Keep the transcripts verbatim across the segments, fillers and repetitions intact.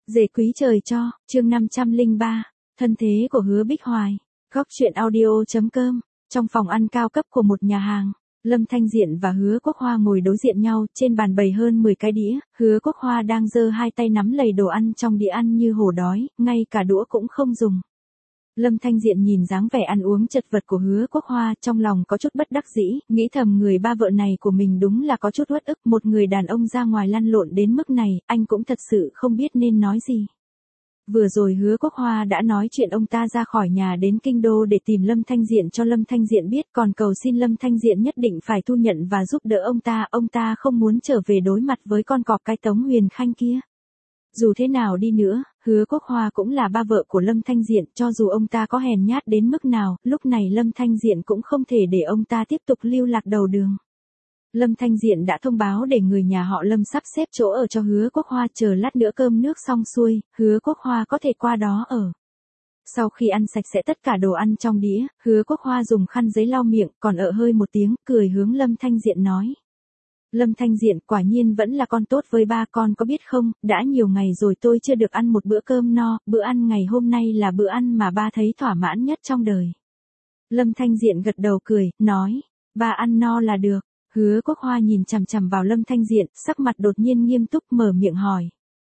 Dề quý trời cho, chương năm trăm lẻ ba, thân thế của Hứa Bích Hoài. Góc truyện audio chấm com. Trong phòng ăn cao cấp của một nhà hàng, Lâm Thanh Diện và Hứa Quốc Hoa ngồi đối diện nhau, trên bàn bày hơn mười cái đĩa, Hứa Quốc Hoa đang giơ hai tay nắm lầy đồ ăn trong đĩa ăn như hổ đói, ngay cả đũa cũng không dùng. Lâm Thanh Diện nhìn dáng vẻ ăn uống chật vật của Hứa Quốc Hoa, trong lòng có chút bất đắc dĩ, nghĩ thầm người ba vợ này của mình đúng là có chút uất ức, một người đàn ông ra ngoài lăn lộn đến mức này, anh cũng thật sự không biết nên nói gì. Vừa rồi Hứa Quốc Hoa đã nói chuyện ông ta ra khỏi nhà đến Kinh Đô để tìm Lâm Thanh Diện cho Lâm Thanh Diện biết, còn cầu xin Lâm Thanh Diện nhất định phải thu nhận và giúp đỡ ông ta, ông ta không muốn trở về đối mặt với con cọp cái Tống Huyền Khanh kia. Dù thế nào đi nữa, Hứa Quốc Hoa cũng là ba vợ của Lâm Thanh Diện, cho dù ông ta có hèn nhát đến mức nào, lúc này Lâm Thanh Diện cũng không thể để ông ta tiếp tục lưu lạc đầu đường. Lâm Thanh Diện đã thông báo để người nhà họ Lâm sắp xếp chỗ ở cho Hứa Quốc Hoa, chờ lát nữa cơm nước xong xuôi, Hứa Quốc Hoa có thể qua đó ở. Sau khi ăn sạch sẽ tất cả đồ ăn trong đĩa, Hứa Quốc Hoa dùng khăn giấy lau miệng, còn ợ hơi một tiếng, cười hướng Lâm Thanh Diện nói. Lâm Thanh Diện, quả nhiên vẫn là con tốt với ba, con có biết không, đã nhiều ngày rồi tôi chưa được ăn một bữa cơm no, bữa ăn ngày hôm nay là bữa ăn mà ba thấy thỏa mãn nhất trong đời. Lâm Thanh Diện gật đầu cười, nói, ba ăn no là được. Hứa Quốc Hoa nhìn chằm chằm vào Lâm Thanh Diện, sắc mặt đột nhiên nghiêm túc mở miệng hỏi.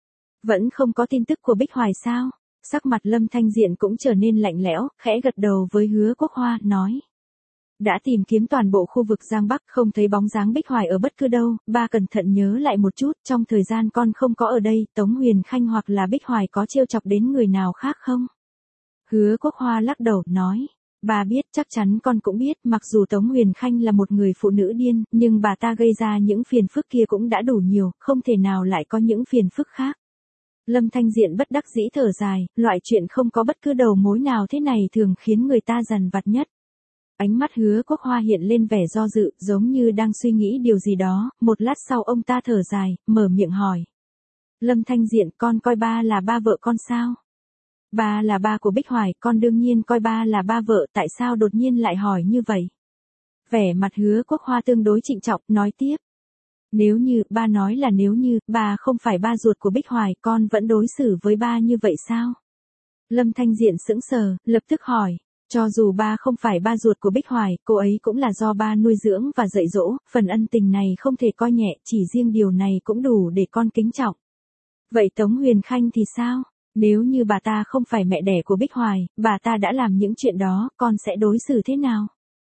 Vẫn không có tin tức của Bích Hoài sao? Sắc mặt Lâm Thanh Diện cũng trở nên lạnh lẽo, khẽ gật đầu với Hứa Quốc Hoa, nói. Đã tìm kiếm toàn bộ khu vực Giang Bắc, không thấy bóng dáng Bích Hoài ở bất cứ đâu, ba cẩn thận nhớ lại một chút, trong thời gian con không có ở đây, Tống Huyền Khanh hoặc là Bích Hoài có trêu chọc đến người nào khác không? Hứa Quốc Hoa lắc đầu, nói. Bà biết, chắc chắn con cũng biết, mặc dù Tống Huyền Khanh là một người phụ nữ điên, nhưng bà ta gây ra những phiền phức kia cũng đã đủ nhiều, không thể nào lại có những phiền phức khác. Lâm Thanh Diện bất đắc dĩ thở dài, loại chuyện không có bất cứ đầu mối nào thế này thường khiến người ta dằn vặt nhất. Ánh mắt Hứa Quốc Hoa hiện lên vẻ do dự, giống như đang suy nghĩ điều gì đó, một lát sau ông ta thở dài, mở miệng hỏi. Lâm Thanh Diện, con coi ba là ba vợ con sao? Ba là ba của Bích Hoài, con đương nhiên coi ba là ba vợ, tại sao đột nhiên lại hỏi như vậy? Vẻ mặt Hứa Quốc Hoa tương đối trịnh trọng, nói tiếp. Nếu như, ba nói là nếu như, ba không phải ba ruột của Bích Hoài, con vẫn đối xử với ba như vậy sao? Lâm Thanh Diện sững sờ, lập tức hỏi. Cho dù ba không phải ba ruột của Bích Hoài, cô ấy cũng là do ba nuôi dưỡng và dạy dỗ, phần ân tình này không thể coi nhẹ, chỉ riêng điều này cũng đủ để con kính trọng. Vậy Tống Huyền Khanh thì sao? Nếu như bà ta không phải mẹ đẻ của Bích Hoài, bà ta đã làm những chuyện đó, con sẽ đối xử thế nào?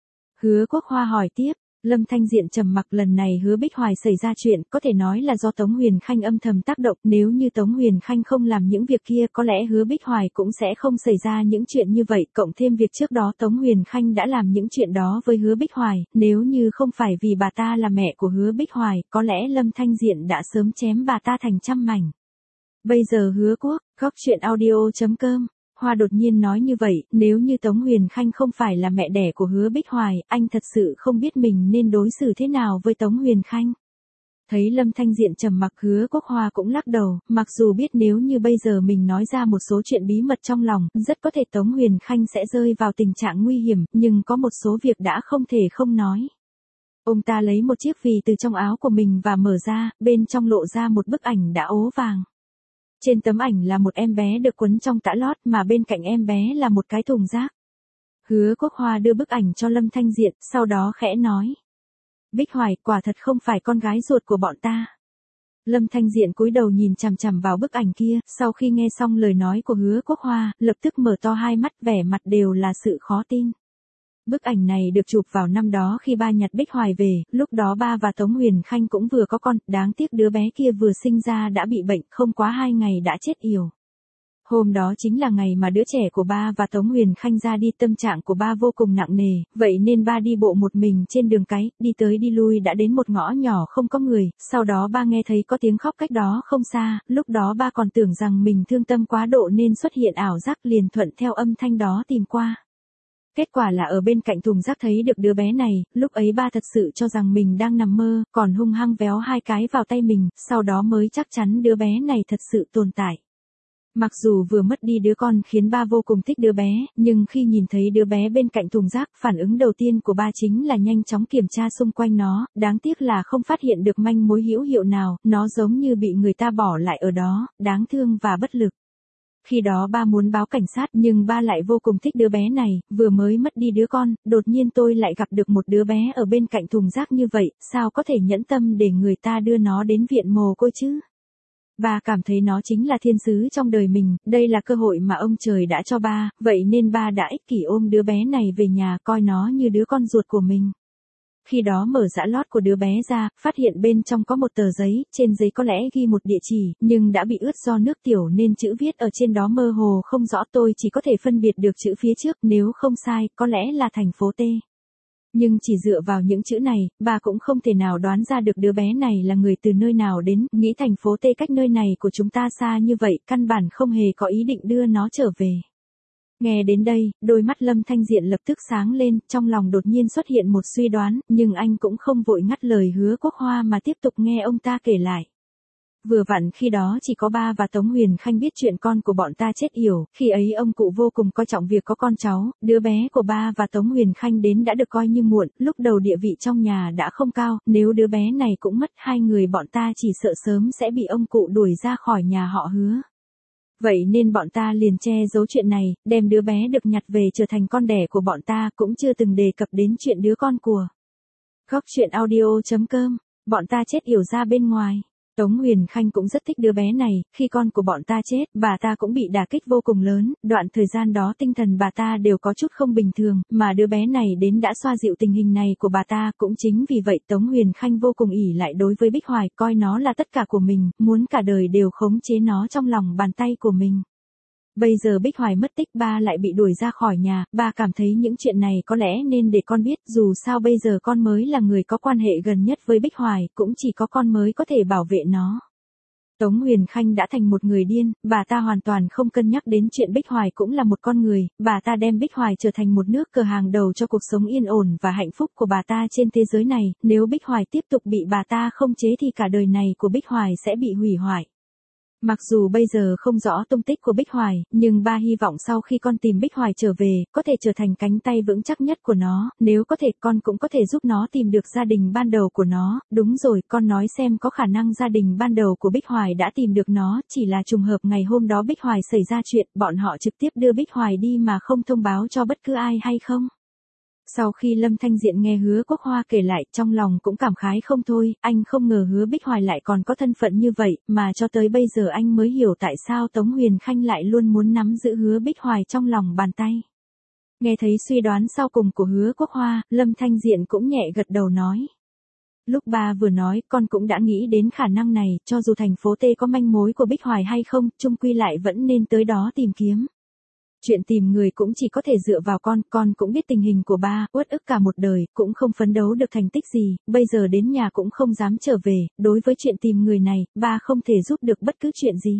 Hứa Quốc Hoa hỏi tiếp. Lâm Thanh Diện trầm mặc, lần này Hứa Bích Hoài xảy ra chuyện, có thể nói là do Tống Huyền Khanh âm thầm tác động, nếu như Tống Huyền Khanh không làm những việc kia, có lẽ Hứa Bích Hoài cũng sẽ không xảy ra những chuyện như vậy, cộng thêm việc trước đó Tống Huyền Khanh đã làm những chuyện đó với Hứa Bích Hoài, nếu như không phải vì bà ta là mẹ của Hứa Bích Hoài, có lẽ Lâm Thanh Diện đã sớm chém bà ta thành trăm mảnh. Bây giờ Hứa Quốc, góc truyện audio chấm com. Hoa đột nhiên nói như vậy, nếu như Tống Huyền Khanh không phải là mẹ đẻ của Hứa Bích Hoài, anh thật sự không biết mình nên đối xử thế nào với Tống Huyền Khanh. Thấy Lâm Thanh Diện trầm mặc, Hứa Quốc Hoa cũng lắc đầu, mặc dù biết nếu như bây giờ mình nói ra một số chuyện bí mật trong lòng, rất có thể Tống Huyền Khanh sẽ rơi vào tình trạng nguy hiểm, nhưng có một số việc đã không thể không nói. Ông ta lấy một chiếc vì từ trong áo của mình và mở ra, bên trong lộ ra một bức ảnh đã ố vàng. Trên tấm ảnh là một em bé được quấn trong tã lót, mà bên cạnh em bé là một cái thùng rác. Hứa Quốc Hoa đưa bức ảnh cho Lâm Thanh Diện, sau đó khẽ nói. Bích Hoài, quả thật không phải con gái ruột của bọn ta. Lâm Thanh Diện cúi đầu nhìn chằm chằm vào bức ảnh kia, sau khi nghe xong lời nói của Hứa Quốc Hoa, lập tức mở to hai mắt, vẻ mặt đều là sự khó tin. Bức ảnh này được chụp vào năm đó khi ba nhặt Bích Hoài về, lúc đó ba và Tống Huyền Khanh cũng vừa có con, đáng tiếc đứa bé kia vừa sinh ra đã bị bệnh, không quá hai ngày đã chết yểu. Hôm đó chính là ngày mà đứa trẻ của ba và Tống Huyền Khanh ra đi, tâm trạng của ba vô cùng nặng nề, vậy nên ba đi bộ một mình trên đường cái, đi tới đi lui đã đến một ngõ nhỏ không có người, sau đó ba nghe thấy có tiếng khóc cách đó không xa, lúc đó ba còn tưởng rằng mình thương tâm quá độ nên xuất hiện ảo giác, liền thuận theo âm thanh đó tìm qua. Kết quả là ở bên cạnh thùng rác thấy được đứa bé này, lúc ấy ba thật sự cho rằng mình đang nằm mơ, còn hung hăng véo hai cái vào tay mình, sau đó mới chắc chắn đứa bé này thật sự tồn tại. Mặc dù vừa mất đi đứa con khiến ba vô cùng thích đứa bé, nhưng khi nhìn thấy đứa bé bên cạnh thùng rác, phản ứng đầu tiên của ba chính là nhanh chóng kiểm tra xung quanh nó, đáng tiếc là không phát hiện được manh mối hữu hiệu nào, nó giống như bị người ta bỏ lại ở đó, đáng thương và bất lực. Khi đó ba muốn báo cảnh sát nhưng ba lại vô cùng thích đứa bé này, vừa mới mất đi đứa con, đột nhiên tôi lại gặp được một đứa bé ở bên cạnh thùng rác như vậy, sao có thể nhẫn tâm để người ta đưa nó đến viện mồ côi chứ? Ba cảm thấy nó chính là thiên sứ trong đời mình, đây là cơ hội mà ông trời đã cho ba, vậy nên ba đã ích kỷ ôm đứa bé này về nhà coi nó như đứa con ruột của mình. Khi đó mở giã lót của đứa bé ra, phát hiện bên trong có một tờ giấy, trên giấy có lẽ ghi một địa chỉ, nhưng đã bị ướt do nước tiểu nên chữ viết ở trên đó mơ hồ không rõ, tôi chỉ có thể phân biệt được chữ phía trước, nếu không sai, có lẽ là thành phố T. Nhưng chỉ dựa vào những chữ này, bà cũng không thể nào đoán ra được đứa bé này là người từ nơi nào đến, nghĩ thành phố T cách nơi này của chúng ta xa như vậy, căn bản không hề có ý định đưa nó trở về. Nghe đến đây, đôi mắt Lâm Thanh Diện lập tức sáng lên, trong lòng đột nhiên xuất hiện một suy đoán, nhưng anh cũng không vội ngắt lời Hứa Quốc Hoa mà tiếp tục nghe ông ta kể lại. Vừa vặn khi đó chỉ có ba và Tống Huyền Khanh biết chuyện con của bọn ta chết yểu, khi ấy ông cụ vô cùng coi trọng việc có con cháu, đứa bé của ba và Tống Huyền Khanh đến đã được coi như muộn, lúc đầu địa vị trong nhà đã không cao, nếu đứa bé này cũng mất hai người bọn ta chỉ sợ sớm sẽ bị ông cụ đuổi ra khỏi nhà họ Hứa. Vậy nên bọn ta liền che giấu chuyện này, đem đứa bé được nhặt về trở thành con đẻ của bọn ta, cũng chưa từng đề cập đến chuyện đứa con của. Góc truyện audio chấm com, bọn ta chết yểu ra bên ngoài. Tống Huyền Khanh cũng rất thích đứa bé này, khi con của bọn ta chết, bà ta cũng bị đả kích vô cùng lớn, đoạn thời gian đó tinh thần bà ta đều có chút không bình thường, mà đứa bé này đến đã xoa dịu tình hình này của bà ta, cũng chính vì vậy Tống Huyền Khanh vô cùng ỷ lại đối với Bích Hoài, coi nó là tất cả của mình, muốn cả đời đều khống chế nó trong lòng bàn tay của mình. Bây giờ Bích Hoài mất tích, ba lại bị đuổi ra khỏi nhà, ba cảm thấy những chuyện này có lẽ nên để con biết, dù sao bây giờ con mới là người có quan hệ gần nhất với Bích Hoài, cũng chỉ có con mới có thể bảo vệ nó. Tống Huyền Khanh đã thành một người điên, bà ta hoàn toàn không cân nhắc đến chuyện Bích Hoài cũng là một con người, bà ta đem Bích Hoài trở thành một nước cờ hàng đầu cho cuộc sống yên ổn và hạnh phúc của bà ta trên thế giới này, nếu Bích Hoài tiếp tục bị bà ta không chế thì cả đời này của Bích Hoài sẽ bị hủy hoại. Mặc dù bây giờ không rõ tung tích của Bích Hoài, nhưng ba hy vọng sau khi con tìm Bích Hoài trở về, có thể trở thành cánh tay vững chắc nhất của nó, nếu có thể con cũng có thể giúp nó tìm được gia đình ban đầu của nó, đúng rồi, con nói xem có khả năng gia đình ban đầu của Bích Hoài đã tìm được nó, chỉ là trùng hợp ngày hôm đó Bích Hoài xảy ra chuyện, bọn họ trực tiếp đưa Bích Hoài đi mà không thông báo cho bất cứ ai hay không? Sau khi Lâm Thanh Diện nghe Hứa Quốc Hoa kể lại, trong lòng cũng cảm khái không thôi, anh không ngờ Hứa Bích Hoài lại còn có thân phận như vậy, mà cho tới bây giờ anh mới hiểu tại sao Tống Huyền Khanh lại luôn muốn nắm giữ Hứa Bích Hoài trong lòng bàn tay. Nghe thấy suy đoán sau cùng của Hứa Quốc Hoa, Lâm Thanh Diện cũng nhẹ gật đầu nói. Lúc ba vừa nói, con cũng đã nghĩ đến khả năng này, cho dù thành phố T có manh mối của Bích Hoài hay không, chung quy lại vẫn nên tới đó tìm kiếm. Chuyện tìm người cũng chỉ có thể dựa vào con, con cũng biết tình hình của ba, uất ức cả một đời, cũng không phấn đấu được thành tích gì, bây giờ đến nhà cũng không dám trở về, đối với chuyện tìm người này, ba không thể giúp được bất cứ chuyện gì.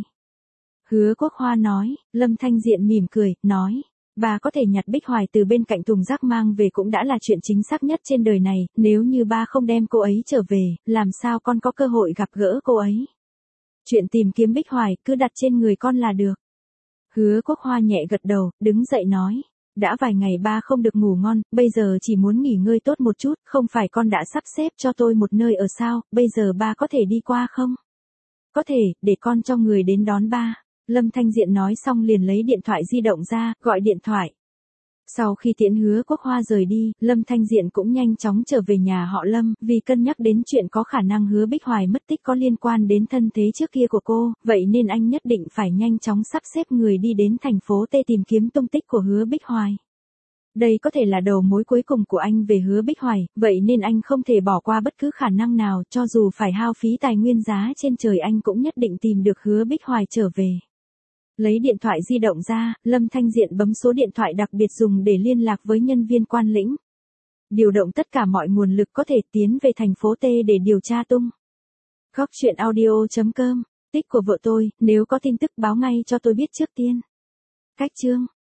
Hứa Quốc Hoa nói, Lâm Thanh Diện mỉm cười, nói, ba có thể nhặt Bích Hoài từ bên cạnh thùng rác mang về cũng đã là chuyện chính xác nhất trên đời này, nếu như ba không đem cô ấy trở về, làm sao con có cơ hội gặp gỡ cô ấy. Chuyện tìm kiếm Bích Hoài cứ đặt trên người con là được. Hứa Quốc Hoa nhẹ gật đầu, đứng dậy nói, đã vài ngày ba không được ngủ ngon, bây giờ chỉ muốn nghỉ ngơi tốt một chút, không phải con đã sắp xếp cho tôi một nơi ở sao, bây giờ ba có thể đi qua không? Có thể, để con cho người đến đón ba. Lâm Thanh Diện nói xong liền lấy điện thoại di động ra, gọi điện thoại. Sau khi tiễn Hứa Quốc Hoa rời đi, Lâm Thanh Diện cũng nhanh chóng trở về nhà họ Lâm, vì cân nhắc đến chuyện có khả năng Hứa Bích Hoài mất tích có liên quan đến thân thế trước kia của cô, vậy nên anh nhất định phải nhanh chóng sắp xếp người đi đến thành phố T tìm kiếm tung tích của Hứa Bích Hoài. Đây có thể là đầu mối cuối cùng của anh về Hứa Bích Hoài, vậy nên anh không thể bỏ qua bất cứ khả năng nào, cho dù phải hao phí tài nguyên giá trên trời anh cũng nhất định tìm được Hứa Bích Hoài trở về. Lấy điện thoại di động ra, Lâm Thanh Diện bấm số điện thoại đặc biệt dùng để liên lạc với nhân viên quan lĩnh. Điều động tất cả mọi nguồn lực có thể tiến về thành phố T để điều tra tung. Góc truyện audio chấm com, tích của vợ tôi, nếu có tin tức báo ngay cho tôi biết trước tiên. Cách chương